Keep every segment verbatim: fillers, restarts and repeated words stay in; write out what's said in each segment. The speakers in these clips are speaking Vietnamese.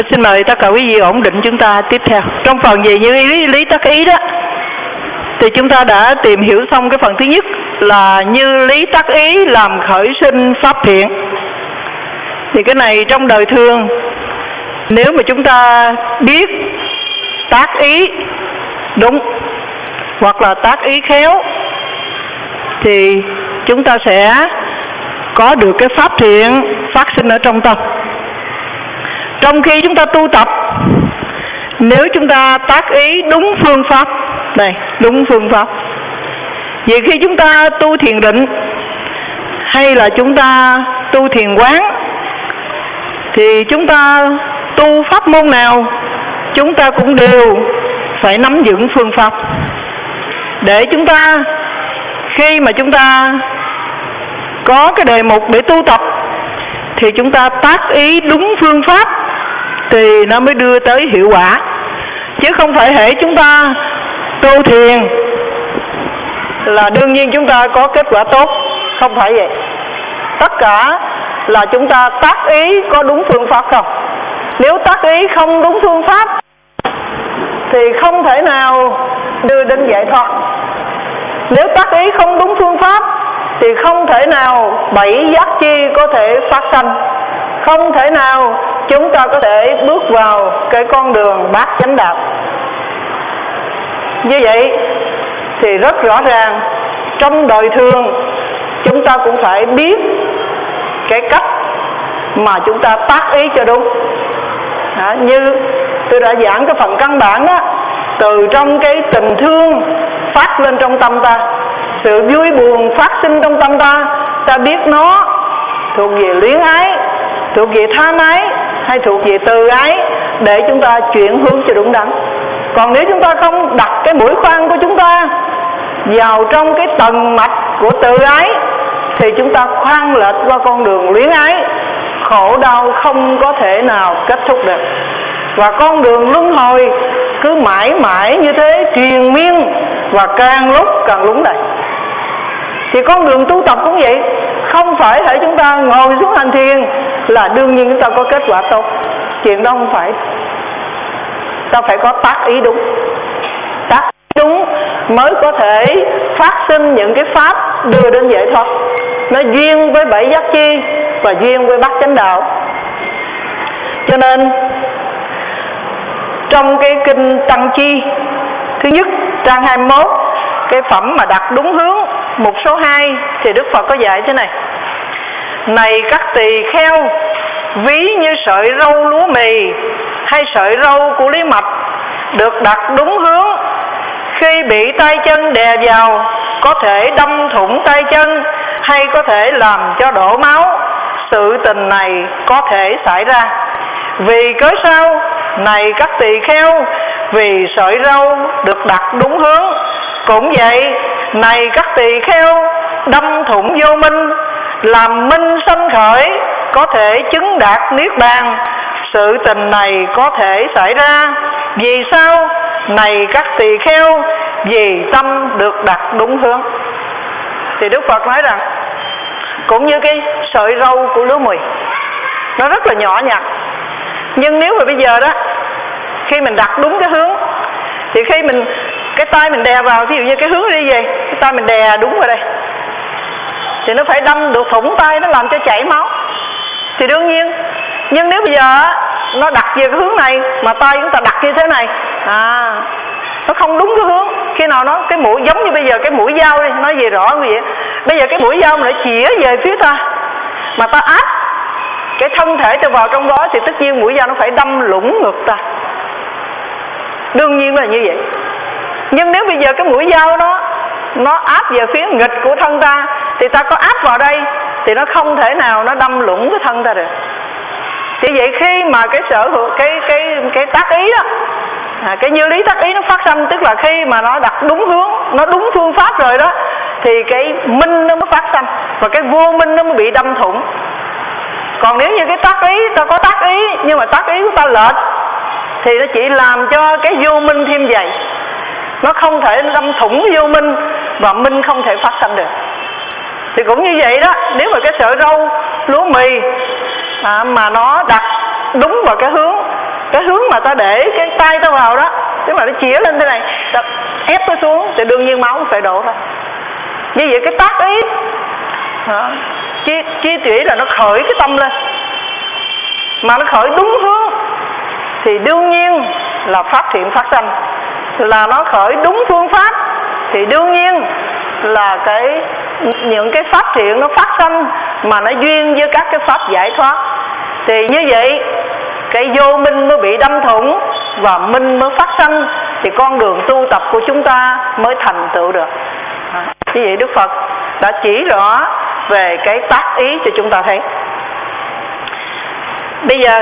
Xin mời tất cả quý vị ổn định chúng ta tiếp theo. Trong phần về như lý, lý tác ý đó, thì chúng ta đã tìm hiểu xong cái phần thứ nhất là như lý tác ý làm khởi sinh pháp thiện. Thì cái này trong đời thường, nếu mà chúng ta biết tác ý đúng hoặc là tác ý khéo thì chúng ta sẽ có được cái pháp thiện phát sinh ở trong tâm. Trong khi chúng ta tu tập, nếu chúng ta tác ý đúng phương pháp này, đúng phương pháp, vì khi chúng ta tu thiền định hay là chúng ta tu thiền quán thì chúng ta tu pháp môn nào chúng ta cũng đều phải nắm vững phương pháp, để chúng ta khi mà chúng ta có cái đề mục để tu tập thì chúng ta tác ý đúng phương pháp thì nó mới đưa tới hiệu quả. Chứ không phải hễ chúng ta tu thiền là đương nhiên chúng ta có kết quả tốt, không phải vậy. Tất cả là chúng ta tác ý có đúng phương pháp không. Nếu tác ý không đúng phương pháp thì không thể nào đưa đến giải thoát. Nếu tác ý không đúng phương pháp thì không thể nào bảy giác chi có thể phát sanh, không thể nào chúng ta có thể bước vào cái con đường bát chánh đạo. Như vậy thì rất rõ ràng trong đời thường chúng ta cũng phải biết cái cách mà chúng ta tác ý cho đúng. À, như tôi đã giảng cái phần căn bản đó, từ trong cái tình thương phát lên trong tâm ta, sự vui buồn phát sinh trong tâm ta, ta biết nó thuộc về luyến ái, thuộc về tham ái hay thuộc về từ ái, để chúng ta chuyển hướng cho đúng đắn. Còn nếu chúng ta không đặt cái mũi khoan của chúng ta vào trong cái tầng mạch của từ ái thì chúng ta khoan lệch qua con đường luyến ái, khổ đau không có thể nào kết thúc được, và con đường luân hồi cứ mãi mãi như thế triền miên và càng lúc càng lún đầy. Thì con đường tu tập cũng vậy, không phải để chúng ta ngồi xuống hành thiền là đương nhiên chúng ta có kết quả tốt. Chuyện đó không phải. Ta phải có tác ý đúng. Tác ý đúng mới có thể phát sinh những cái pháp đưa đến giải thoát. Nó duyên với bảy giác chi và duyên với bát chánh đạo. Cho nên trong cái kinh Tăng Chi thứ nhất trang hai mươi mốt, cái phẩm mà đặt đúng hướng mục số hai, thì Đức Phật có dạy thế này: này các tỳ kheo, ví như sợi râu lúa mì hay sợi râu của lý mạch được đặt đúng hướng, khi bị tay chân đè vào có thể đâm thủng tay chân hay có thể làm cho đổ máu. Sự tình này có thể xảy ra. Vì cớ sao? Này các tỳ kheo, vì sợi râu được đặt đúng hướng. Cũng vậy, này các tỳ kheo, đâm thủng vô minh, làm minh sanh khởi, có thể chứng đạt niết bàn. Sự tình này có thể xảy ra. Vì sao? Này các tỳ kheo, vì tâm được đặt đúng hướng. Thì Đức Phật nói rằng cũng như cái sợi râu của lúa mì, nó rất là nhỏ nhặt, nhưng nếu mà bây giờ đó, khi mình đặt đúng cái hướng thì khi mình cái tay mình đè vào, ví dụ như cái hướng đi về, cái tay mình đè đúng vào đây thì nó phải đâm được thủng tay, nó làm cho chảy máu. Thì đương nhiên, nhưng nếu bây giờ nó đặt về cái hướng này mà tay chúng ta đặt như thế này, à, nó không đúng cái hướng. Khi nào nó cái mũi giống như bây giờ cái mũi dao đi, nói về rõ như vậy. Bây giờ cái mũi dao mà nó chĩa về phía ta, mà ta áp cái thân thể ta vào trong đó thì tất nhiên mũi dao nó phải đâm lũng ngực ta. Đương nhiên là như vậy. Nhưng nếu bây giờ cái mũi dao nó nó áp về phía nghịch của thân ta thì ta có áp vào đây thì nó không thể nào nó đâm lũng cái thân ta được. Thì vậy khi mà cái sở hữu cái cái cái tác ý đó, à, cái như lý tác ý nó phát sinh, tức là khi mà nó đặt đúng hướng, nó đúng phương pháp rồi đó, thì cái minh nó mới phát sinh và cái vô minh nó mới bị đâm thủng. Còn nếu như cái tác ý, ta có tác ý nhưng mà tác ý của ta lệch thì nó chỉ làm cho cái vô minh thêm dày, nó không thể đâm thủng vô minh và minh không thể phát sinh được. Thì cũng như vậy đó, nếu mà cái sợi râu lúa mì à, mà nó đặt đúng vào cái hướng cái hướng mà ta để cái tay ta vào đó, tức là nó chĩa lên thế này, ta ép nó xuống thì đương nhiên máu phải đổ ra. Như vậy cái tác ý đó, chi, chi thủy là nó khởi cái tâm lên, mà nó khởi đúng hướng thì đương nhiên là phát triển phát sanh, là nó khởi đúng phương pháp thì đương nhiên là cái những cái phát triển nó phát sanh mà nó duyên với các cái pháp giải thoát. Thì như vậy cái vô minh mới bị đâm thủng và minh mới phát sanh, thì con đường tu tập của chúng ta mới thành tựu được. Như vậy Đức Phật đã chỉ rõ về cái tác ý cho chúng ta thấy. Bây giờ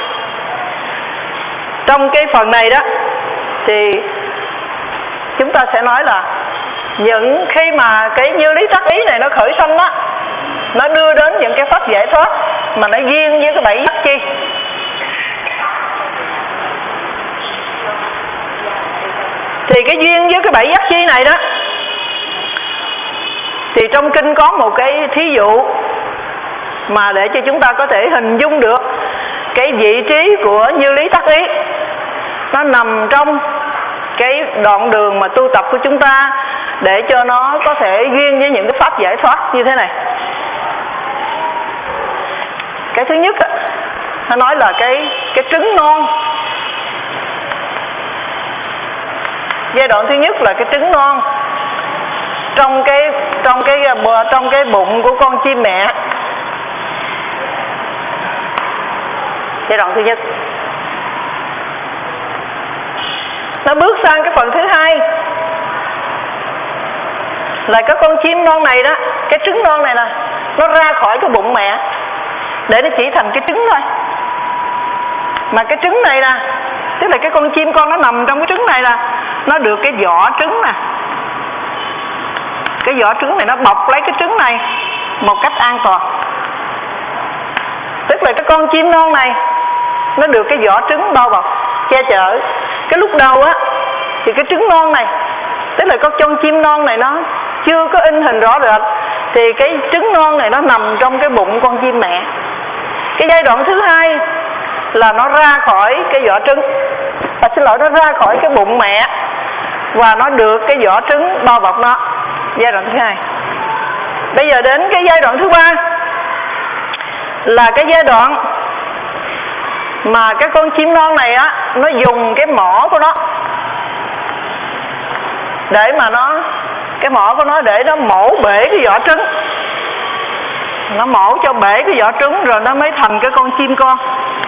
trong cái phần này đó thì chúng ta sẽ nói là những khi mà cái như lý tác ý này nó khởi sanh đó, nó đưa đến những cái pháp giải thoát mà nó duyên với cái bảy giác chi. Thì cái duyên với cái bảy giác chi này đó, thì trong kinh có một cái thí dụ mà để cho chúng ta có thể hình dung được cái vị trí của như lý tác ý. Nó nằm trong cái đoạn đường mà tu tập của chúng ta để cho nó có thể duyên với những cái pháp giải thoát như thế này. Cái thứ nhất á, nó nói là cái cái trứng non. Giai đoạn thứ nhất là cái trứng non trong cái trong cái trong cái bụng của con chim mẹ. Giai đoạn thứ nhất. Nó bước sang cái phần thứ hai là cái con chim non này đó, cái trứng non này nè, nó ra khỏi cái bụng mẹ để nó chỉ thành cái trứng thôi. Mà cái trứng này nè, tức là cái con chim con nó nằm trong cái trứng này nè, nó được cái vỏ trứng nè. Cái vỏ trứng này nó bọc lấy cái trứng này một cách an toàn. Tức là cái con chim non này nó được cái vỏ trứng bao bọc che chở. Cái lúc đầu á thì cái trứng non này, tức là con con chim non này nó chưa có in hình rõ rệt, thì cái trứng non này nó nằm trong cái bụng con chim mẹ. Cái giai đoạn thứ hai là nó ra khỏi cái vỏ trứng, à, xin lỗi, nó ra khỏi cái bụng mẹ và nó được cái vỏ trứng bao bọc nó. Giai đoạn thứ hai. Bây giờ đến cái giai đoạn thứ ba là cái giai đoạn mà cái con chim non này á, nó dùng cái mỏ của nó để mà nó cái mỏ của nó để nó mổ bể cái vỏ trứng. Nó mổ cho bể cái vỏ trứng rồi nó mới thành cái con chim con.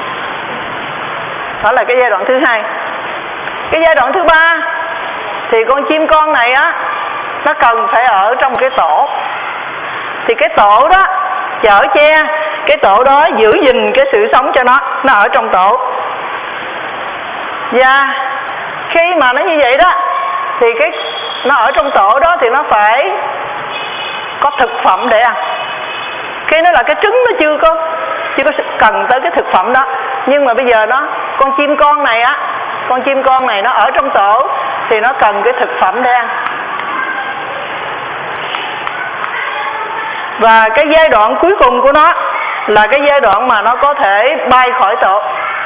Đó là cái giai đoạn thứ hai. Cái giai đoạn thứ ba thì con chim con này á, nó cần phải ở trong cái tổ. Thì cái tổ đó chở che, cái tổ đó giữ gìn cái sự sống cho nó, nó ở trong tổ. Và khi mà nó như vậy đó thì cái nó ở trong tổ đó thì nó phải có thực phẩm để ăn. Khi nó là cái trứng nó chưa có chưa có cần tới cái thực phẩm đó, nhưng mà bây giờ nó con chim con này á, con chim con này nó ở trong tổ thì nó cần cái thực phẩm để ăn. Và cái giai đoạn cuối cùng của nó là cái giai đoạn mà nó có thể bay khỏi tổ.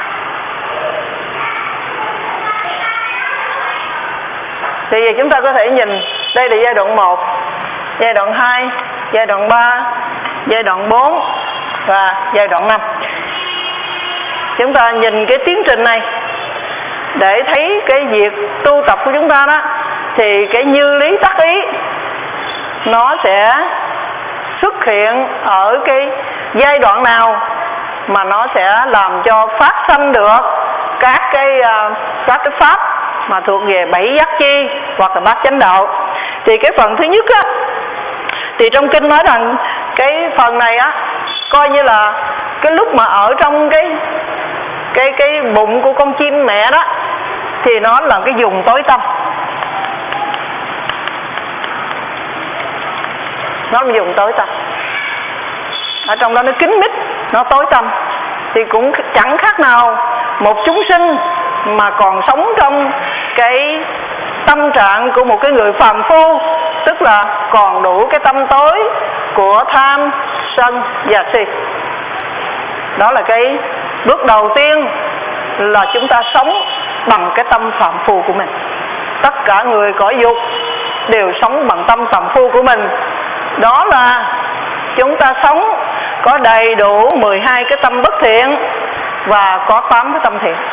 Thì giờ chúng ta có thể nhìn, đây là giai đoạn một, giai đoạn hai, giai đoạn ba, giai đoạn bốn và giai đoạn năm. Chúng ta nhìn cái tiến trình này để thấy cái việc tu tập của chúng ta đó, thì cái như lý tác ý nó sẽ xuất hiện ở cái giai đoạn nào mà nó sẽ làm cho phát sanh được các cái các cái pháp mà thuộc về bảy giác chi hoặc là bát chánh đạo. Thì cái phần thứ nhất á, thì trong kinh nói rằng cái phần này á coi như là cái lúc mà ở trong cái cái cái bụng của con chim mẹ đó thì nó là cái vùng tối tăm. Nó là vùng tối tăm. Ở trong đó nó kín mít, nó tối tăm. Thì cũng chẳng khác nào một chúng sinh mà còn sống trong cái tâm trạng của một cái người phàm phu, tức là còn đủ cái tâm tối của tham, sân và si. Đó là cái bước đầu tiên là chúng ta sống bằng cái tâm phàm phu của mình. Tất cả người cõi dục đều sống bằng tâm phàm phu của mình. Đó là chúng ta sống có đầy đủ mười hai cái tâm bất thiện và có tám cái tâm thiện.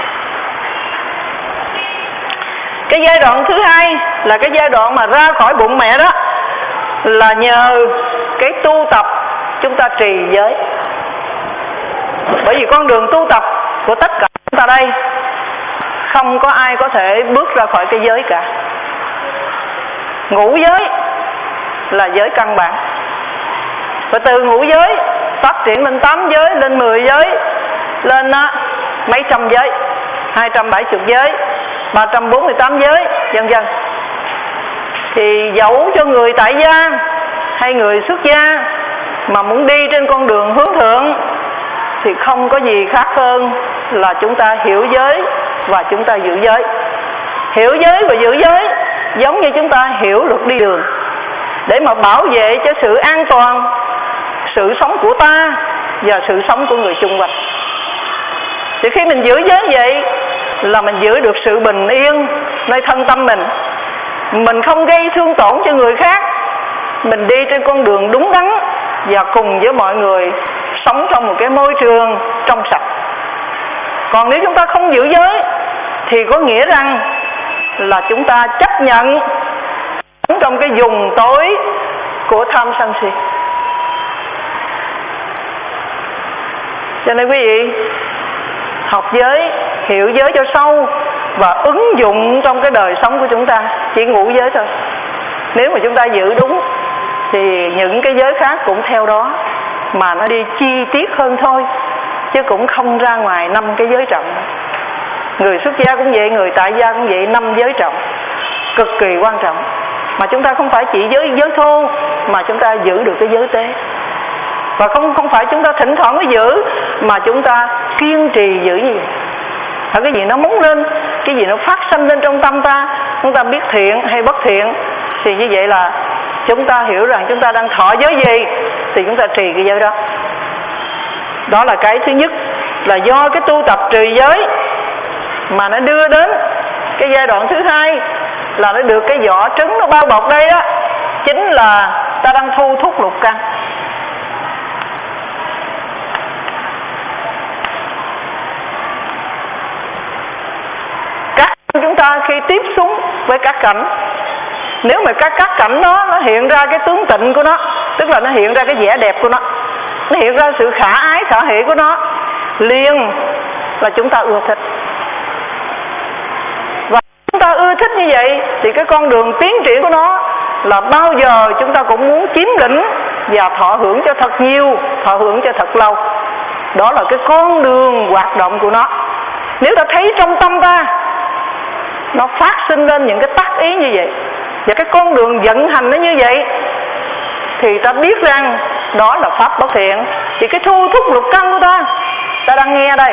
Cái giai đoạn thứ hai là cái giai đoạn mà ra khỏi bụng mẹ đó, là nhờ cái tu tập chúng ta trì giới. Bởi vì con đường tu tập của tất cả chúng ta đây, không có ai có thể bước ra khỏi cái giới cả. Ngũ giới là giới căn bản, và từ ngũ giới phát triển lên tám giới, lên mười giới, lên á, mấy trăm giới, hai trăm bảy mươi giới, ba trăm bốn mươi tám giới, vân vân. Thì dẫu cho người tại gia hay người xuất gia mà muốn đi trên con đường hướng thượng thì không có gì khác hơn là chúng ta hiểu giới và chúng ta giữ giới. Hiểu giới và giữ giới giống như chúng ta hiểu luật đi đường, để mà bảo vệ cho sự an toàn, sự sống của ta và sự sống của người chung quanh. Thì khi mình giữ giới vậy là mình giữ được sự bình yên nơi thân tâm mình. Mình không gây thương tổn cho người khác, mình đi trên con đường đúng đắn và cùng với mọi người sống trong một cái môi trường trong sạch. Còn nếu chúng ta không giữ giới thì có nghĩa rằng là chúng ta chấp nhận trong cái vùng tối của tham sân si. Cho nên quý vị học giới, hiểu giới cho sâu và ứng dụng trong cái đời sống của chúng ta, chỉ ngũ giới thôi. Nếu mà chúng ta giữ đúng thì những cái giới khác cũng theo đó mà nó đi chi tiết hơn thôi, chứ cũng không ra ngoài năm cái giới trọng. Người xuất gia cũng vậy, người tại gia cũng vậy, năm giới trọng cực kỳ quan trọng. Mà chúng ta không phải chỉ giới giới thô, mà chúng ta giữ được cái giới tế. Và không không phải chúng ta thỉnh thoảng mới giữ, mà chúng ta kiên trì giữ như vậy. Ở cái gì nó muốn lên, cái gì nó phát sinh lên trong tâm ta, chúng ta biết thiện hay bất thiện, thì như vậy là chúng ta hiểu rằng chúng ta đang thọ giới gì thì chúng ta trì cái giới đó. Đó là cái thứ nhất, là do cái tu tập trì giới mà nó đưa đến cái giai đoạn thứ hai, là nó được cái vỏ trứng nó bao bọc đây đó, chính là ta đang thu thúc lục căn. Các chúng ta khi tiếp xúc với các cảnh, nếu mà các các cảnh đó nó hiện ra cái tướng tịnh của nó, tức là nó hiện ra cái vẻ đẹp của nó, nó hiện ra sự khả ái khả hỷ của nó, liền là chúng ta ưa thích. Và chúng ta ưa thích như vậy thì cái con đường tiến triển của nó là bao giờ chúng ta cũng muốn chiếm lĩnh và thọ hưởng cho thật nhiều, thọ hưởng cho thật lâu. Đó là cái con đường hoạt động của nó. Nếu ta thấy trong tâm ta nó phát sinh lên những cái tác ý như vậy, và cái con đường vận hành nó như vậy, thì ta biết rằng đó là pháp bất thiện. Thì cái thu thúc lục căn của ta, ta đang nghe đây,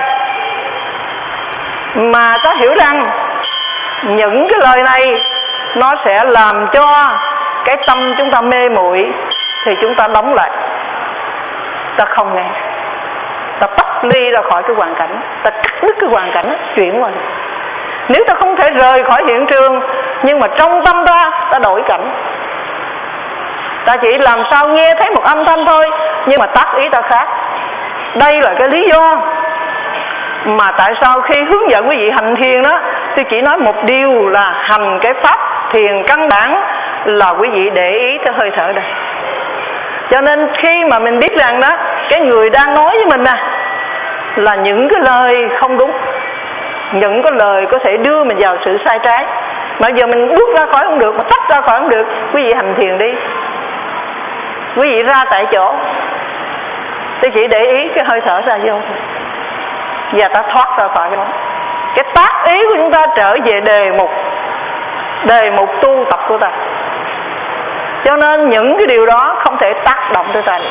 mà ta hiểu rằng những cái lời này nó sẽ làm cho cái tâm chúng ta mê muội, thì chúng ta đóng lại, ta không nghe, ta tách ly ra khỏi cái hoàn cảnh, ta cắt đứt cái hoàn cảnh đó, chuyển qua. Nếu ta không thể rời khỏi hiện trường, nhưng mà trong tâm ta, ta đổi cảnh. Ta chỉ làm sao nghe thấy một âm thanh thôi, nhưng mà tác ý ta khác. Đây là cái lý do mà tại sao khi hướng dẫn quý vị hành thiền đó, tôi chỉ nói một điều là hành cái pháp thiền căn bản là quý vị để ý tới hơi thở đây. Cho nên khi mà mình biết rằng đó, cái người đang nói với mình nè là những cái lời không đúng, những cái lời có thể đưa mình vào sự sai trái, mà giờ mình bước ra khỏi không được, mà tách ra khỏi không được, quý vị hành thiền đi, quý vị ra tại chỗ, tôi chỉ để ý cái hơi thở ra vô thôi, và ta thoát ra khỏi cái đó. Cái tác ý của chúng ta trở về đề mục, đề mục tu tập của ta. Cho nên những cái điều đó không thể tác động tới ta được.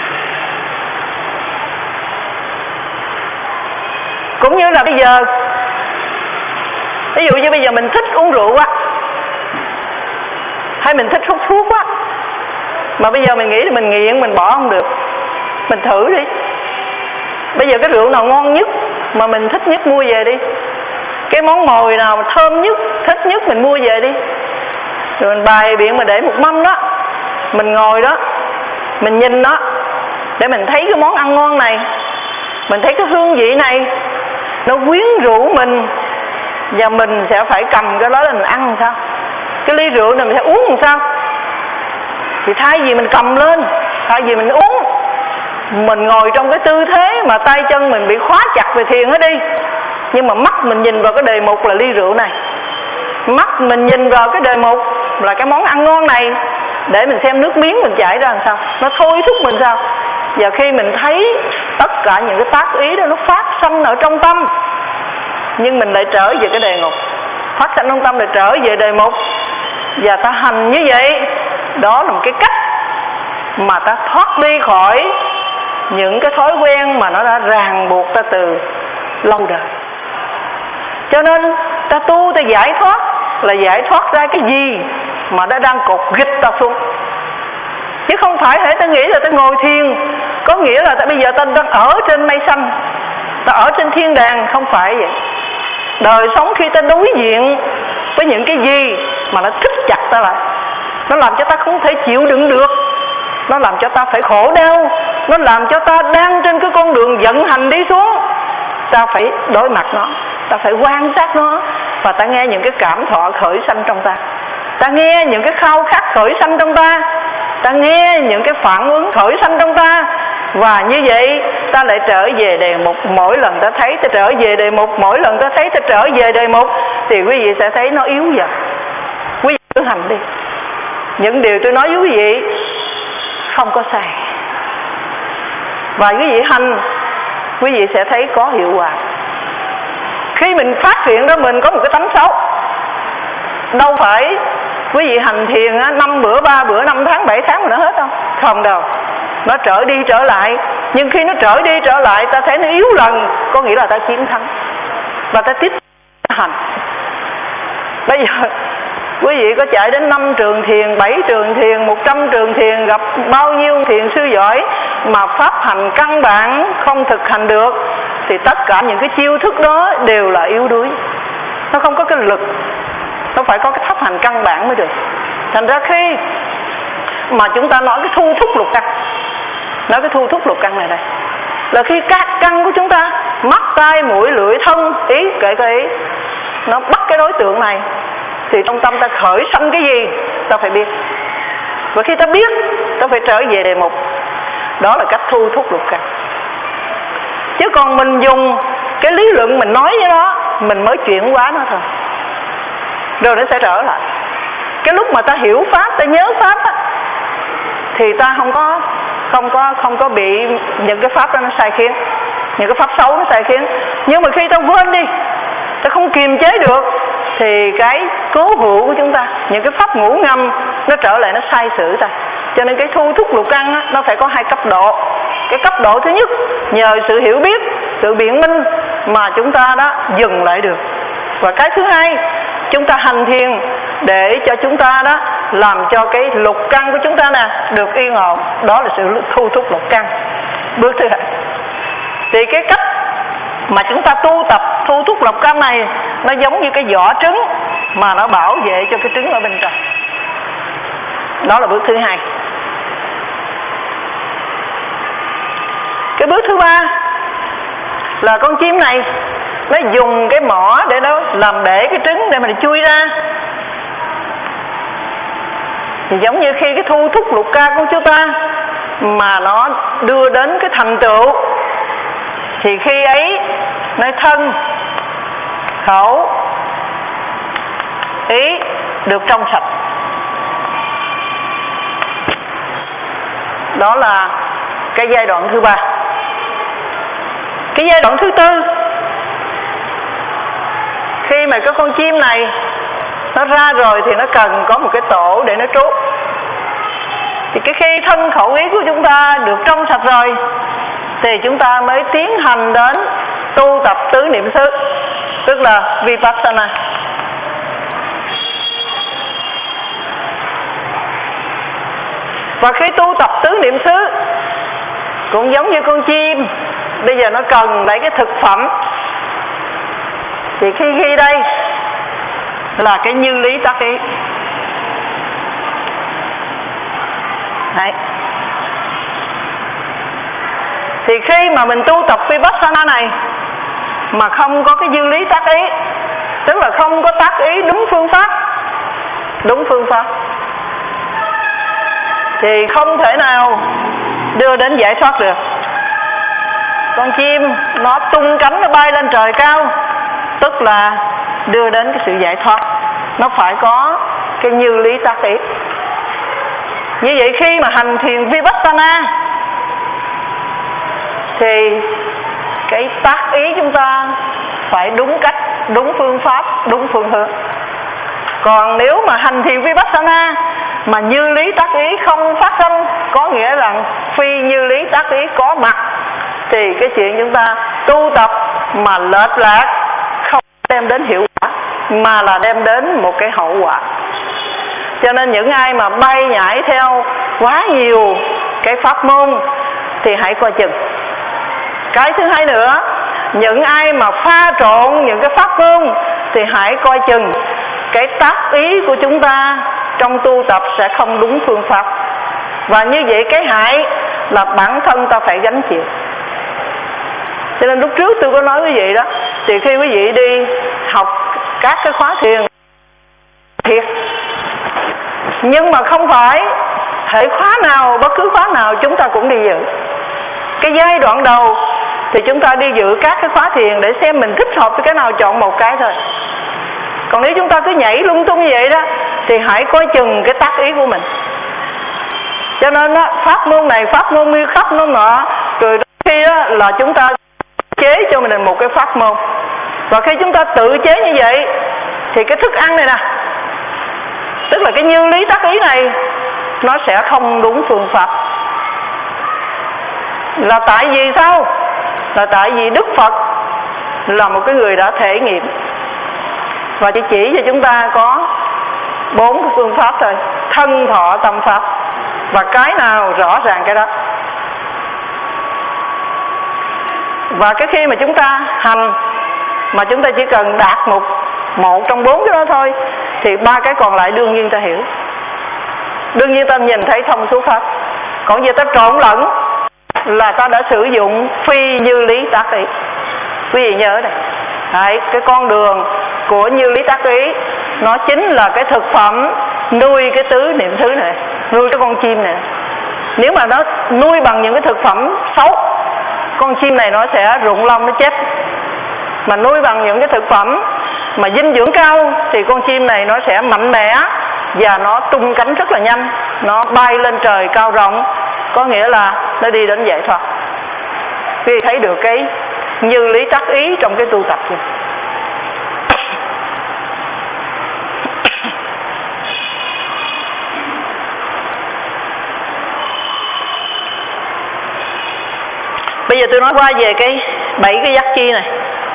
Cũng như là bây giờ, ví dụ như bây giờ mình thích uống rượu quá, hay mình thích hút thuốc quá, mà bây giờ mình nghĩ là mình nghiện, mình bỏ không được, mình thử đi. Bây giờ cái rượu nào ngon nhất mà mình thích nhất mua về đi. Cái món mồi nào mà thơm nhất, thích nhất mình mua về đi. Rồi mình bày biện mà để một mâm đó, mình ngồi đó, mình nhìn nó để mình thấy cái món ăn ngon này, mình thấy cái hương vị này nó quyến rũ mình, và mình sẽ phải cầm cái đó là mình ăn làm sao, cái ly rượu này mình sẽ uống làm sao. Thì thay vì mình cầm lên, thay vì mình uống, mình ngồi trong cái tư thế mà tay chân mình bị khóa chặt về thiền hết đi, nhưng mà mắt mình nhìn vào cái đề mục là ly rượu này, mắt mình nhìn vào cái đề mục là cái món ăn ngon này, để mình xem nước miếng mình chảy ra làm sao, nó thôi thúc mình sao. Và khi mình thấy tất cả những cái tác ý đó nó phát sanh ở trong tâm, nhưng mình lại trở về cái đề mục, phát sanh trong tâm lại trở về đề mục, và ta hành như vậy, đó là một cái cách mà ta thoát đi khỏi những cái thói quen mà nó đã ràng buộc ta từ lâu đời. Cho nên ta tu, ta giải thoát là giải thoát ra cái gì mà nó đang cột ghịch ta xuống, chứ không phải hễ ta nghĩ là ta ngồi thiền có nghĩa là ta bây giờ ta đang ở trên mây xanh, ta ở trên thiên đàng. Không phải vậy. Đời sống khi ta đối diện với những cái gì mà nó thích chặt ta lại, nó làm cho ta không thể chịu đựng được, nó làm cho ta phải khổ đau, nó làm cho ta đang trên cái con đường vận hành đi xuống, ta phải đối mặt nó, ta phải quan sát nó, và ta nghe những cái cảm thọ khởi sanh trong ta, ta nghe những cái khao khát khởi sanh trong ta, ta nghe những cái phản ứng khởi sanh trong ta. Và như vậy ta lại trở về đề mục. Mỗi lần ta thấy ta trở về đề mục, mỗi lần ta thấy ta trở về đề mục, thì quý vị sẽ thấy nó yếu dần. Quý vị cứ hành đi. Những điều tôi nói với quý vị không có sai, và quý vị hành, quý vị sẽ thấy có hiệu quả. Khi mình phát hiện ra mình có một cái tánh xấu, đâu phải quý vị hành thiền năm bữa, ba bữa, năm tháng, bảy tháng mà nó hết đâu. Không đâu. Nó trở đi trở lại. Nhưng khi nó trở đi trở lại, ta thấy nó yếu lần, có nghĩa là ta chiến thắng, và ta tiếp hành. Bây giờ quý vị có chạy đến năm trường thiền, bảy trường thiền, một trăm trường thiền, gặp bao nhiêu thiền sư giỏi, mà pháp hành căn bản không thực hành được, thì tất cả những cái chiêu thức đó đều là yếu đuối. Nó không có cái lực, nó phải có cái pháp hành căn bản mới được. Thành ra khi mà chúng ta nói cái thu thúc lục căn, nói cái thu thúc lục căn này đây, là khi các căn của chúng ta, mắt, tai, mũi, lưỡi, thân, ý, kể cả ý, nó bắt cái đối tượng này, thì trong tâm ta khởi sanh cái gì ta phải biết. Và khi ta biết, ta phải trở về đề mục. Đó là cách thu thúc lục căn. Chứ còn mình dùng cái lý luận mình nói với nó, mình mới chuyển hóa nó thôi, rồi nó sẽ trở lại. Cái lúc mà ta hiểu pháp, ta nhớ pháp á, thì ta không có không có không có bị những cái pháp đó nó sai khiến, những cái pháp xấu nó sai khiến. Nhưng mà khi ta quên đi, ta không kiềm chế được, thì cái cố hữu của chúng ta, những cái pháp ngủ ngầm, nó trở lại, nó sai sử ta. Cho nên cái thu thúc lục căn á, nó phải có hai cấp độ. Cái cấp độ thứ nhất, nhờ sự hiểu biết, sự biện minh mà chúng ta đã dừng lại được. Và cái thứ hai, chúng ta hành thiền để cho chúng ta đó làm cho cái lục căn của chúng ta nè được yên ổn. Đó là sự thu thúc lục căn. Bước thứ hai, thì cái cách mà chúng ta tu tập thu thúc lục căn này, nó giống như cái vỏ trứng mà nó bảo vệ cho cái trứng ở bên trong. Đó là bước thứ hai. Cái bước thứ ba là con chim này nó dùng cái mỏ để nó làm bể cái trứng để mà nó chui ra. Thì giống như khi cái thu thúc lục căn của chúng ta mà nó đưa đến cái thành tựu, thì khi ấy nơi thân, khẩu, ý được trong sạch. Đó là cái giai đoạn thứ ba. Cái giai đoạn thứ tư, khi mà cái con chim này nó ra rồi thì nó cần có một cái tổ để nó trú. Thì cái khi thân khẩu ý của chúng ta được trong sạch rồi, thì chúng ta mới tiến hành đến tu tập tứ niệm xứ, tức là Vipassana. Và khi tu tập tứ niệm xứ cũng giống như con chim, bây giờ nó cần lấy cái thực phẩm Thì khi ghi đây là cái như lý tác ý. Đấy. Thì khi mà mình tu tập Vipassana này mà không có cái như lý tác ý, tức là không có tác ý đúng phương pháp, đúng phương pháp, thì không thể nào đưa đến giải thoát được. Con chim nó tung cánh nó bay lên trời cao, tức là đưa đến cái sự giải thoát. Nó phải có cái như lý tác ý. Như vậy khi mà hành thiền Vipassana thì cái tác ý chúng ta phải đúng cách, đúng phương pháp, đúng phương hướng. Còn nếu mà hành thiền Vipassana mà như lý tác ý không phát sinh, có nghĩa rằng phi như lý tác ý có mặt, thì cái chuyện chúng ta tu tập mà lệch lạc không đem đến hiệu quả, mà là đem đến một cái hậu quả. Cho nên những ai mà bay nhảy theo quá nhiều cái pháp môn thì hãy coi chừng. Cái thứ hai nữa, những ai mà pha trộn những cái pháp môn thì hãy coi chừng cái tác ý của chúng ta trong tu tập sẽ không đúng phương pháp. Và như vậy cái hại là bản thân ta phải gánh chịu. Cho nên lúc trước tôi có nói quý vị đó, thì khi quý vị đi học các cái khóa thiền thiệt, nhưng mà không phải hệ khóa nào, bất cứ khóa nào chúng ta cũng đi dự. Cái giai đoạn đầu thì chúng ta đi dự các cái khóa thiền để xem mình thích hợp với cái nào, chọn một cái thôi. Còn nếu chúng ta cứ nhảy lung tung như vậy đó thì hãy coi chừng cái tác ý của mình. Cho nên đó, pháp môn này, pháp môn như pháp môn nọ, rồi khi đó là chúng ta chế cho mình một cái pháp môn. Và khi chúng ta tự chế như vậy thì cái thức ăn này nè, tức là cái như lý tác ý này, nó sẽ không đúng phương pháp. Là tại vì sao? Là tại vì Đức Phật là một cái người đã thể nghiệm và chỉ chỉ cho chúng ta có bốn cái phương pháp thôi: thân thọ tâm pháp. Và cái nào rõ ràng cái đó. Và cái khi mà chúng ta hành mà chúng ta chỉ cần đạt một một trong bốn cái đó thôi thì ba cái còn lại đương nhiên ta hiểu, đương nhiên ta nhìn thấy thông suốt hết. Còn giờ ta trộn lẫn là ta đã sử dụng phi như lý tác ý. Quý vị nhớ đây, đấy, cái con đường của như lý tác ý nó chính là cái thực phẩm nuôi cái tứ niệm xứ này, nuôi cái con chim này. Nếu mà nó nuôi bằng những cái thực phẩm xấu, con chim này nó sẽ rụng lông, nó chết. Mà nuôi bằng những cái thực phẩm mà dinh dưỡng cao thì con chim này nó sẽ mạnh mẽ và nó tung cánh rất là nhanh, nó bay lên trời cao rộng, có nghĩa là nó đi đến giải thoát. Quý vị thấy được cái như lý tác ý trong cái tu tập chưa? Bây giờ tôi nói qua về cái bảy cái giác chi này.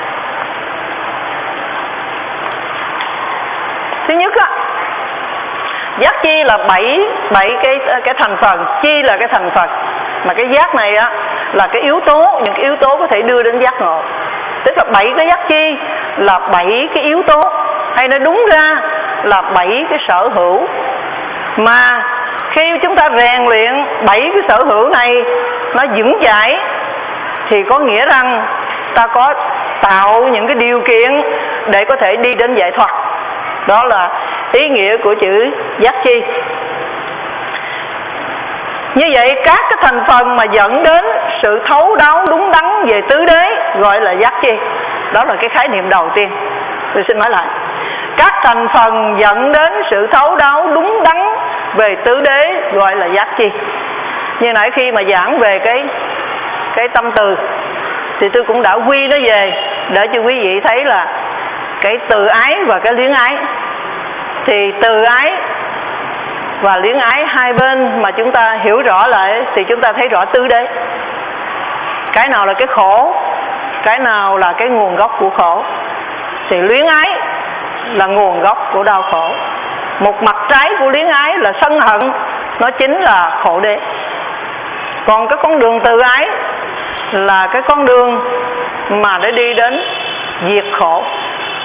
Thứ nhất á, giác chi là bảy bảy cái cái thành phần, chi là cái thành phần. Mà cái giác này á là cái yếu tố, những cái yếu tố có thể đưa đến giác ngộ. Tức là bảy cái giác chi là bảy cái yếu tố, hay nói đúng ra là bảy cái sở hữu. Mà khi chúng ta rèn luyện bảy cái sở hữu này nó vững chãi thì có nghĩa rằng ta có tạo những cái điều kiện để có thể đi đến giải thoát. Đó là ý nghĩa của chữ giác chi. Như vậy các cái thành phần mà dẫn đến sự thấu đáo đúng đắn về tứ đế gọi là giác chi. Đó là cái khái niệm đầu tiên. Tôi xin nói lại, các thành phần dẫn đến sự thấu đáo đúng đắn về tứ đế gọi là giác chi. Như nãy khi mà giảng về cái cái tâm từ thì tôi cũng đã quy nó về để cho quý vị thấy là cái từ ái và cái luyến ái. Thì từ ái và luyến ái hai bên mà chúng ta hiểu rõ lại thì chúng ta thấy rõ tứ đế. Cái nào là cái khổ, cái nào là cái nguồn gốc của khổ. Thì luyến ái là nguồn gốc của đau khổ. Một mặt trái của luyến ái là sân hận, nó chính là khổ đế. Còn cái con đường từ ái là cái con đường mà để đi đến diệt khổ.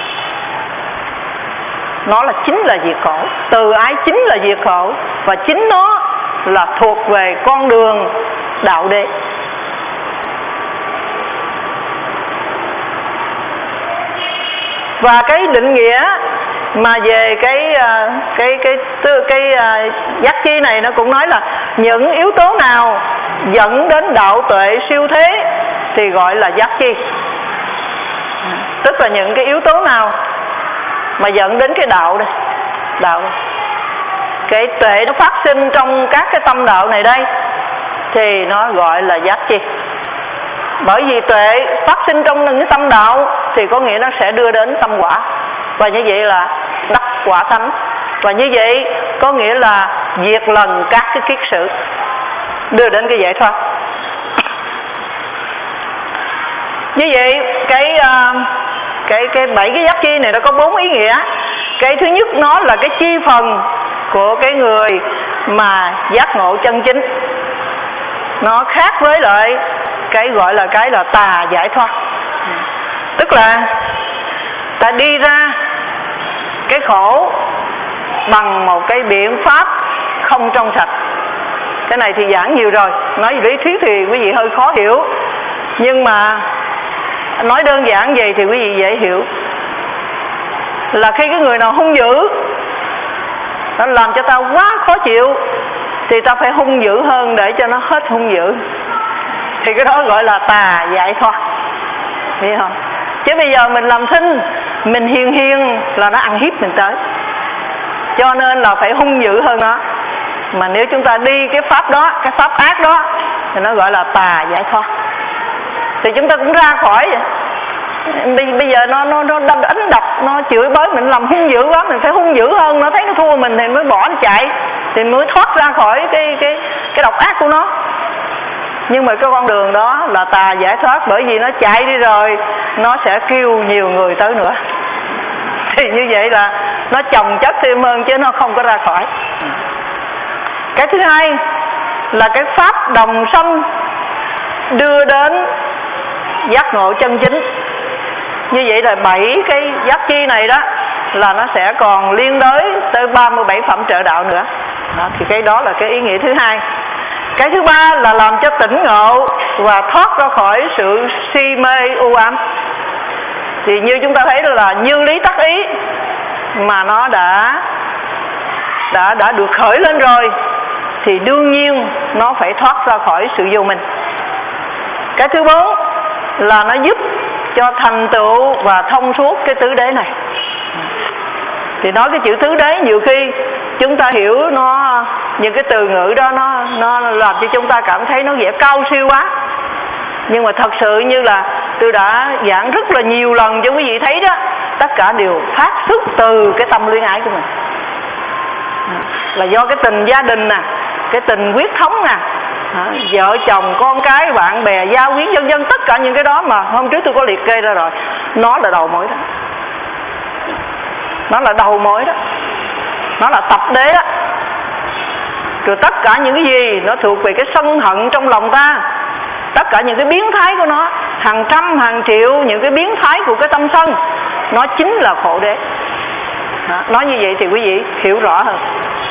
nó là chính là diệt khổ. Từ ái chính là diệt khổ, và chính nó là thuộc về con đường đạo đế. Và cái định nghĩa mà về cái cái cái cái, cái, cái giác chi này nó cũng nói là những yếu tố nào dẫn đến đạo tuệ siêu thế thì gọi là giác chi. Tức là những cái yếu tố nào mà dẫn đến cái đạo đây, đạo đây. Cái tuệ nó phát sinh trong các cái tâm đạo này đây thì nó gọi là giác chi. Bởi vì tuệ phát sinh trong những cái tâm đạo thì có nghĩa nó sẽ đưa đến tâm quả, và như vậy là đắc quả thánh, và như vậy có nghĩa là diệt lần các cái kiết sử, đưa đến cái giải thoát. Như vậy cái cái cái bảy cái giác chi này nó có bốn ý nghĩa. Cái thứ nhất, nó là cái chi phần của cái người mà giác ngộ chân chính. Nó khác với lại cái gọi là cái là tà giải thoát. Tức là ta đi ra cái khổ bằng một cái biện pháp không trong sạch. Cái này thì giảng nhiều rồi, nói lý thuyết thì quý vị hơi khó hiểu, nhưng mà nói đơn giản vậy thì quý vị dễ hiểu. Là khi cái người nào hung dữ, nó làm cho ta quá khó chịu, thì ta phải hung dữ hơn để cho nó hết hung dữ. Thì cái đó gọi là tà giải thoát, biết không? Chứ bây giờ mình làm thinh, mình hiền hiền là nó ăn hiếp mình tới, cho nên là phải hung dữ hơn nó. Mà nếu chúng ta đi cái pháp đó, cái pháp ác đó, thì nó gọi là tà giải thoát. Thì chúng ta cũng ra khỏi vậy. Bây giờ nó nó nó đánh đập, nó chửi bới mình, làm hung dữ quá, mình phải hung dữ hơn, nó thấy nó thua mình thì mới bỏ nó chạy, thì mới thoát ra khỏi cái cái cái độc ác của nó. Nhưng mà cái con đường đó là tà giải thoát, bởi vì nó chạy đi rồi nó sẽ kêu nhiều người tới nữa. Thì như vậy là nó chồng chất thêm hơn chứ nó không có ra khỏi. Cái thứ hai là cái pháp đồng sanh đưa đến giác ngộ chân chính. Như vậy là bảy cái giác chi này đó là nó sẽ còn liên đới tới ba mươi bảy phẩm trợ đạo nữa. Đó, thì cái đó là cái ý nghĩa thứ hai. Cái thứ ba là làm cho tỉnh ngộ và thoát ra khỏi sự si mê u ám. Thì như chúng ta thấy là như lý tắc ý mà nó đã đã đã được khởi lên rồi, thì đương nhiên nó phải thoát ra khỏi sự vô minh. Cái thứ bốn là nó giúp cho thành tựu và thông suốt cái tứ đế này. Thì nói cái chữ tứ đế nhiều khi chúng ta hiểu nó, những cái từ ngữ đó nó nó làm cho chúng ta cảm thấy nó vẻ cao siêu quá. Nhưng mà thật sự như là tôi đã giảng rất là nhiều lần cho quý vị thấy đó, tất cả đều phát xuất từ cái tâm luyến ái của mình. Là do cái tình gia đình nè, cái tình huyết thống nè, vợ chồng, con cái, bạn bè, gia quyến, vân vân, tất cả những cái đó mà hôm trước tôi có liệt kê ra rồi, nó là đầu mối đó. Nó là đầu mối đó. Nó là tập đế đó. Rồi tất cả những cái gì nó thuộc về cái sân hận trong lòng ta, tất cả những cái biến thái của nó, hàng trăm hàng triệu những cái biến thái của cái tâm sân, nó chính là khổ đế. Đó, nói như vậy thì quý vị hiểu rõ hơn.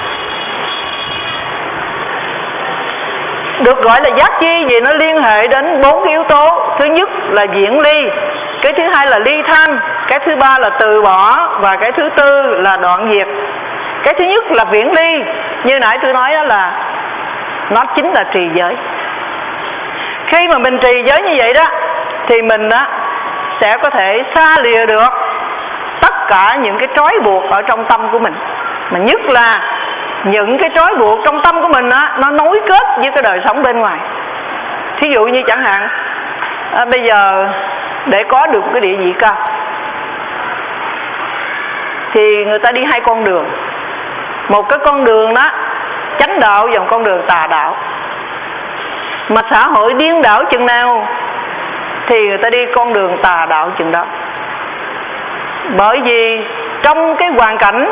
Được gọi là giác chi vì nó liên hệ đến bốn yếu tố. Thứ nhất là diễn ly, cái thứ hai là ly tham, cái thứ ba là từ bỏ, và cái thứ tư là đoạn diệt. Cái thứ nhất là viễn ly, như nãy tôi nói đó là nó chính là trì giới. Khi mà mình trì giới như vậy đó thì mình đó sẽ có thể xa lìa được tất cả những cái trói buộc ở trong tâm của mình, mà nhất là những cái trói buộc trong tâm của mình á, nó nối kết với cái đời sống bên ngoài. Thí dụ như chẳng hạn à, bây giờ để có được cái địa vị cao thì người ta đi hai con đường. Một cái con đường đó chánh đạo và một con đường tà đạo. Mà xã hội điên đảo chừng nào thì người ta đi con đường tà đạo chừng đó. Bởi vì trong cái hoàn cảnh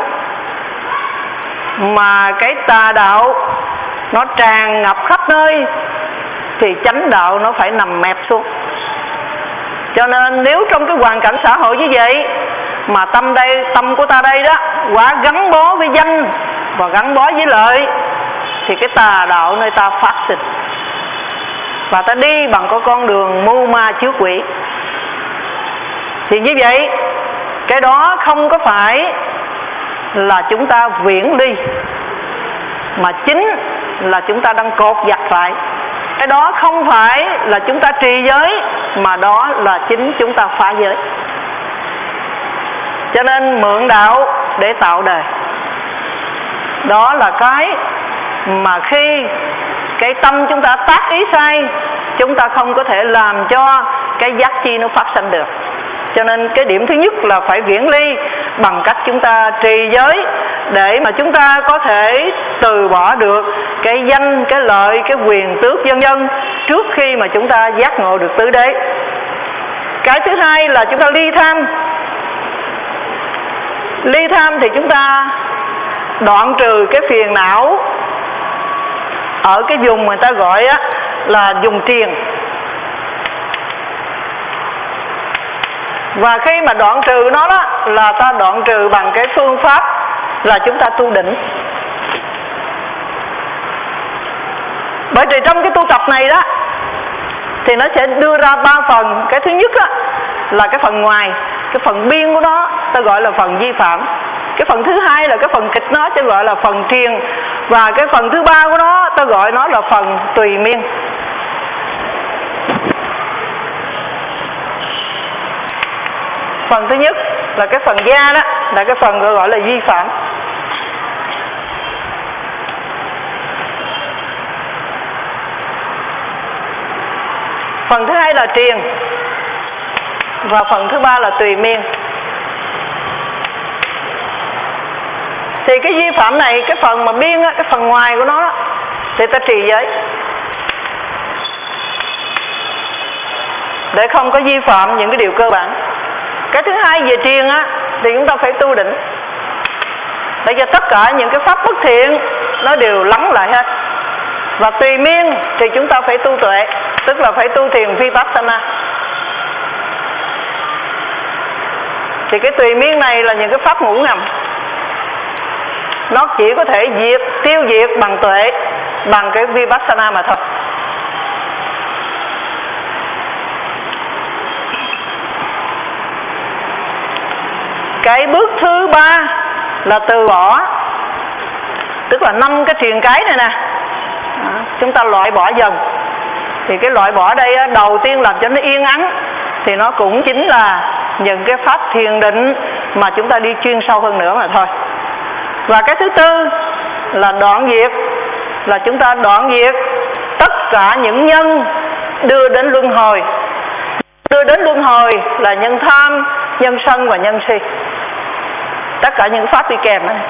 mà cái tà đạo nó tràn ngập khắp nơi thì chánh đạo nó phải nằm mẹp xuống. Cho nên nếu trong cái hoàn cảnh xã hội như vậy mà tâm đây, tâm của ta đây đó quá gắn bó với danh và gắn bó với lợi, thì cái tà đạo nơi ta phát sinh, và ta đi bằng cái con đường mưu ma trước quỷ. Thì như vậy, cái đó không có phải là chúng ta viễn ly, mà chính là chúng ta đang cột giặt lại. Cái đó không phải là chúng ta trì giới, mà đó là chính chúng ta phá giới. Cho nên mượn đạo để tạo đời, đó là cái mà khi cái tâm chúng ta tác ý sai, chúng ta không có thể làm cho cái giác chi nó phát sinh được. Cho nên cái điểm thứ nhất là phải viễn ly bằng cách chúng ta trì giới, để mà chúng ta có thể từ bỏ được cái danh, cái lợi, cái quyền tước vân vân trước khi mà chúng ta giác ngộ được tứ đế. Cái thứ hai là chúng ta ly tham. Ly tham thì chúng ta đoạn trừ cái phiền não ở cái vùng người ta gọi á, là vùng triền. Và khi mà đoạn trừ nó đó là ta đoạn trừ bằng cái phương pháp là chúng ta tu định. Bởi vì trong cái tu tập này đó thì nó sẽ đưa ra ba phần. Cái thứ nhất đó là cái phần ngoài, cái phần biên của nó ta gọi là phần vi phạm. Cái phần thứ hai là cái phần kịch nó ta gọi là phần triền. Và cái phần thứ ba của nó ta gọi nó là phần tùy miên. Phần thứ nhất là cái phần gia đó, là cái phần gọi là vi phạm. Phần thứ hai là triền. Và phần thứ ba là tùy miên. Thì cái vi phạm này, cái phần mà biên á, cái phần ngoài của nó đó, thì ta trì giới để không có vi phạm những cái điều cơ bản. Cái thứ hai về triền á, thì chúng ta phải tu định để cho tất cả những cái pháp bất thiện nó đều lắng lại hết. Và tùy miên thì chúng ta phải tu tuệ, tức là phải tu thiền vipassana. Thì cái tùy miên này là những cái pháp ngủ ngầm, nó chỉ có thể diệt, tiêu diệt bằng tuệ, bằng cái vipassana mà thôi. Cái bước thứ ba là từ bỏ, tức là năm cái triền cái này nè, à, chúng ta loại bỏ dần. Thì cái loại bỏ đây á, đầu tiên làm cho nó yên ắng thì nó cũng chính là những cái pháp thiền định mà chúng ta đi chuyên sâu hơn nữa mà thôi. Và cái thứ tư là đoạn diệt, là chúng ta đoạn diệt tất cả những nhân đưa đến luân hồi. Đưa đến luân hồi là nhân tham, nhân sân và nhân si. Tất cả những pháp đi kèm này.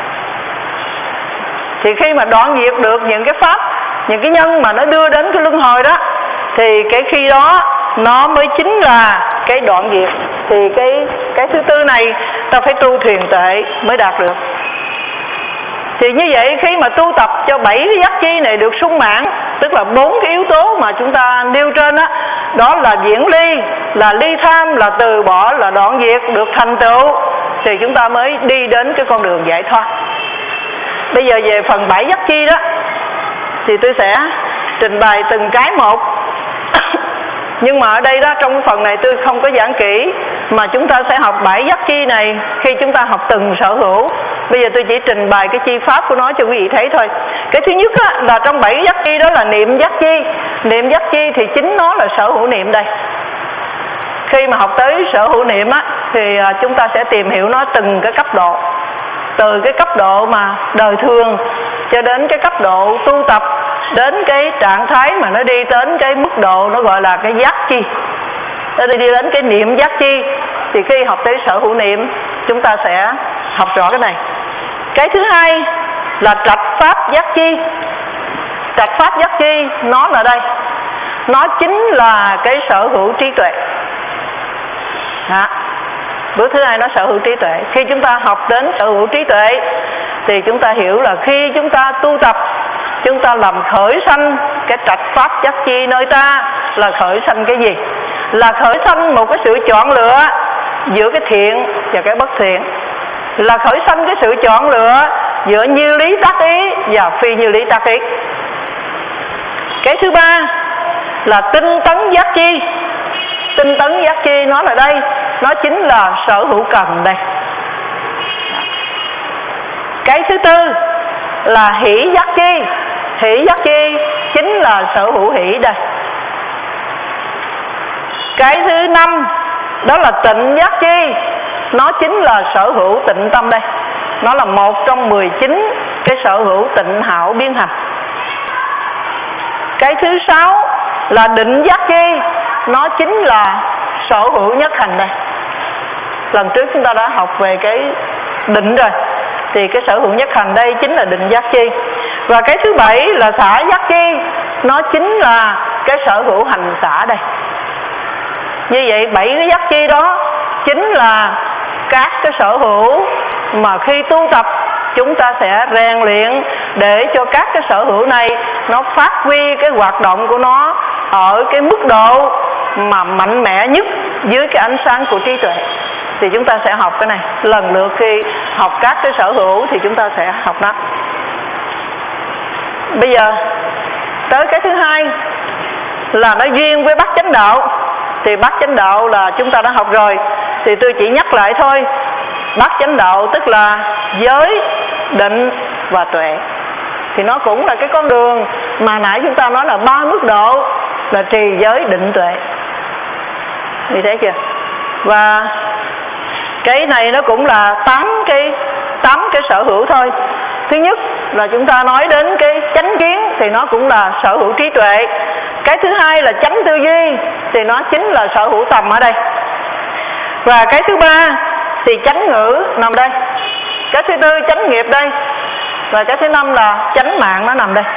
Thì khi mà đoạn diệt được những cái pháp, những cái nhân mà nó đưa đến cái luân hồi đó, thì cái khi đó nó mới chính là cái đoạn diệt. Thì cái cái thứ tư này ta phải tu thiền tuệ mới đạt được. Thì như vậy khi mà tu tập cho bảy cái giác chi này được sung mãn, tức là bốn cái yếu tố mà chúng ta nêu trên đó, đó là viễn ly, là ly tham, là từ bỏ, là đoạn diệt được thành tựu, thì chúng ta mới đi đến cái con đường giải thoát. Bây giờ về phần bảy giác chi đó thì tôi sẽ trình bày từng cái một. Nhưng mà ở đây đó, trong cái phần này tôi không có giảng kỹ, mà chúng ta sẽ học bảy giác chi này khi chúng ta học từng sở hữu. Bây giờ tôi chỉ trình bày cái chi pháp của nó cho quý vị thấy thôi. Cái thứ nhất á, là trong bảy giác chi đó là niệm giác chi. Niệm giác chi thì chính nó là sở hữu niệm đây. Khi mà học tới sở hữu niệm á, thì chúng ta sẽ tìm hiểu nó từng cái cấp độ. Từ cái cấp độ mà đời thường cho đến cái cấp độ tu tập, đến cái trạng thái mà nó đi đến cái mức độ nó gọi là cái giác chi, nó đi đến cái niệm giác chi. Thì khi học tới sở hữu niệm, chúng ta sẽ học rõ cái này. Cái thứ hai là trạch pháp giác chi. Trạch pháp giác chi nó là đây, nó chính là cái sở hữu trí tuệ. Đó. Bước thứ hai nó sở hữu trí tuệ. Khi chúng ta học đến sở hữu trí tuệ thì chúng ta hiểu là khi chúng ta tu tập, chúng ta làm khởi sanh cái trạch pháp giác chi nơi ta là khởi sanh cái gì? Là khởi sanh một cái sự chọn lựa giữa cái thiện và cái bất thiện, là khởi sanh cái sự chọn lựa giữa như lý tác ý và phi như lý tác ý. Cái thứ ba là tinh tấn giác chi. Tinh tấn giác chi nói là đây, nó chính là sở hữu cần đây. Cái thứ tư là hỷ giác chi. Hỷ giác chi chính là sở hữu hỷ đây. Cái thứ năm đó là tịnh giác chi, nó chính là sở hữu tịnh tâm đây. Nó là một trong mười chín cái sở hữu tịnh hảo biến hành. Cái thứ sáu là định giác chi, nó chính là sở hữu nhất hành đây. Lần trước chúng ta đã học về cái định rồi, thì cái sở hữu nhất hành đây chính là định giác chi. Và cái thứ bảy là xả giác chi, nó chính là cái sở hữu hành xả đây. Như vậy bảy cái giác chi đó chính là các cái sở hữu mà khi tu tập chúng ta sẽ rèn luyện để cho các cái sở hữu này nó phát huy cái hoạt động của nó ở cái mức độ mà mạnh mẽ nhất dưới cái ánh sáng của trí tuệ. Thì chúng ta sẽ học cái này. Lần lượt khi học các cái sở hữu thì chúng ta sẽ học nó. Bây giờ tới cái thứ hai là nó duyên với bát chánh đạo. Thì bát chánh đạo là chúng ta đã học rồi, thì tôi chỉ nhắc lại thôi. Bát chánh đạo tức là giới, định và tuệ. Thì nó cũng là cái con đường mà nãy chúng ta nói là ba mức độ, là trì, giới, định, tuệ. Như thế kìa. Và cái này nó cũng là tám cái tám cái sở hữu thôi. Thứ nhất là chúng ta nói đến cái chánh kiến, thì nó cũng là sở hữu trí tuệ. Cái thứ hai là chánh tư duy, thì nó chính là sở hữu tầm ở đây. Và cái thứ ba thì chánh ngữ nằm đây. Cái thứ tư chánh nghiệp đây. Và cái thứ năm là chánh mạng, nó nằm đây.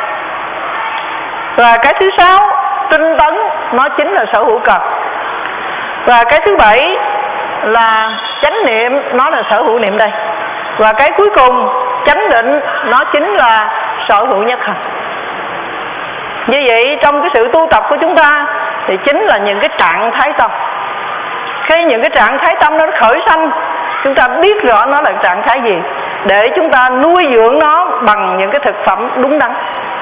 Và cái thứ sáu tinh tấn, nó chính là sở hữu cần. Và cái thứ bảy là chánh niệm, nó là sở hữu niệm đây. Và cái cuối cùng chánh định, nó chính là sở hữu nhất hành. Như vậy trong cái sự tu tập của chúng ta thì chính là những cái trạng thái tâm. Khi những cái trạng thái tâm nó khởi sanh, chúng ta biết rõ nó là trạng thái gì, để chúng ta nuôi dưỡng nó bằng những cái thực phẩm đúng đắn.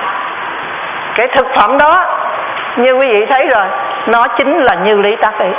Cái thực phẩm đó như quý vị thấy rồi, nó chính là như lý tác ý.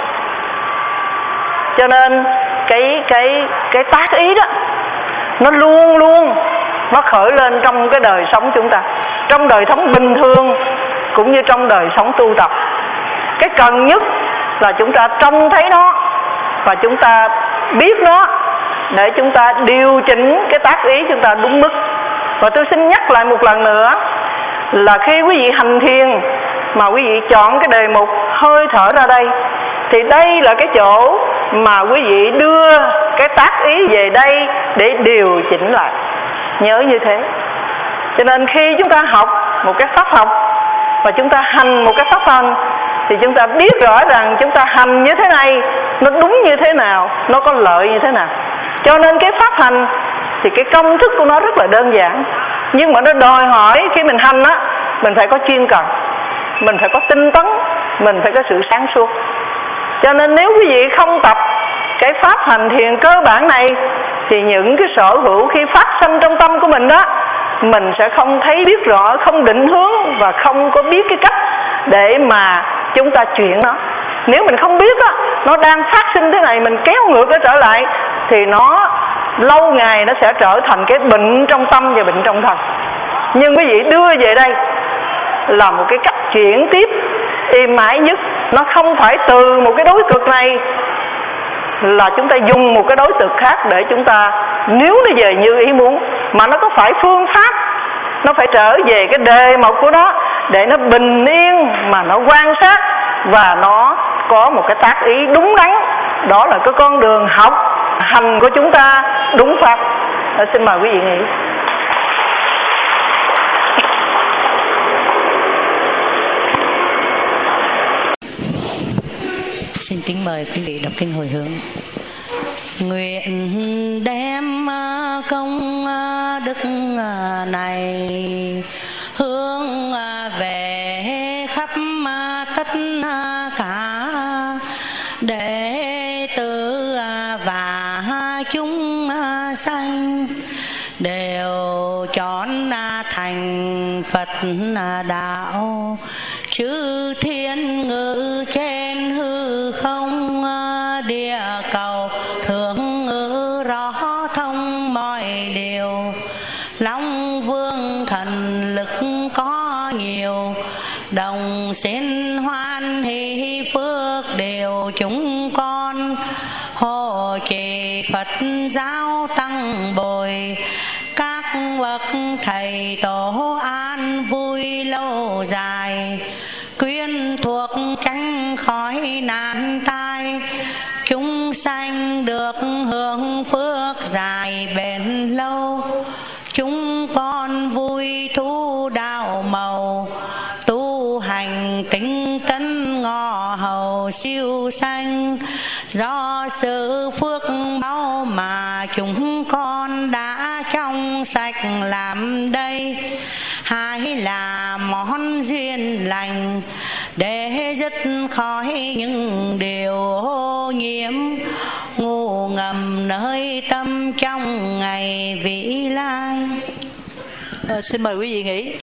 Cho nên cái cái cái tác ý đó nó luôn luôn nó khởi lên trong cái đời sống chúng ta, trong đời sống bình thường cũng như trong đời sống tu tập. Cái cần nhất là chúng ta trông thấy nó và chúng ta biết nó, để chúng ta điều chỉnh cái tác ý chúng ta đúng mức. Và tôi xin nhắc lại một lần nữa là khi quý vị hành thiền mà quý vị chọn cái đề mục hơi thở ra đây, thì đây là cái chỗ mà quý vị đưa cái tác ý về đây để điều chỉnh lại. Nhớ như thế. Cho nên khi chúng ta học một cái pháp học và chúng ta hành một cái pháp hành, thì chúng ta biết rõ rằng chúng ta hành như thế này nó đúng như thế nào, nó có lợi như thế nào. Cho nên cái pháp hành thì cái công thức của nó rất là đơn giản, nhưng mà nó đòi hỏi khi mình hành á, mình phải có chuyên cần, mình phải có tinh tấn, mình phải có sự sáng suốt. Cho nên nếu quý vị không tập cái pháp hành thiền cơ bản này, thì những cái sở hữu khi phát sinh trong tâm của mình đó, mình sẽ không thấy biết rõ, không định hướng và không có biết cái cách để mà chúng ta chuyển nó. Nếu mình không biết á, nó đang phát sinh thế này, mình kéo ngược nó trở lại, thì nó lâu ngày nó sẽ trở thành cái bệnh trong tâm và bệnh trong thần. Nhưng quý vị đưa về đây là một cái cách chuyển tiếp êm ái nhất. Nó không phải từ một cái đối cực này là chúng ta dùng một cái đối tượng khác để chúng ta nếu nó về như ý muốn, mà nó có phải phương pháp, nó phải trở về cái đề mục của nó để nó bình yên mà nó quan sát và nó có một cái tác ý đúng đắn. Đó là cái con đường học hành của chúng ta đúng pháp. Đó, xin mời quý vị nghĩ. Xin kính mời quý vị đọc kinh hồi hướng. Nguyện đem công đức này hướng về khắp tất cả đệ tử chúng sanh đều chọn thành Phật đạo. Chư thiên ngự trên hư không, địa cầu thường ngự rõ thông mọi điều. Long vương thần lực có nhiều, đồng xin hoan hỷ phước đều chúng con. Hộ trì Phật giáo tăng bồi, các bậc thầy tổ an vui lâu dài. Quyên thuộc tránh khỏi nạn tai, chúng sanh được hưởng phước dài bền lâu. Chúng con vui thu đạo màu, tu hành tinh tấn ngọ hầu siêu sanh. Do sự phước báu mà chúng con đã trong sạch làm đây, hay là món duyên lành để dứt khỏi những điều ô nhiễm ngu ngầm nơi tâm trong ngày vĩ lai. À, xin mời quý vị nghỉ.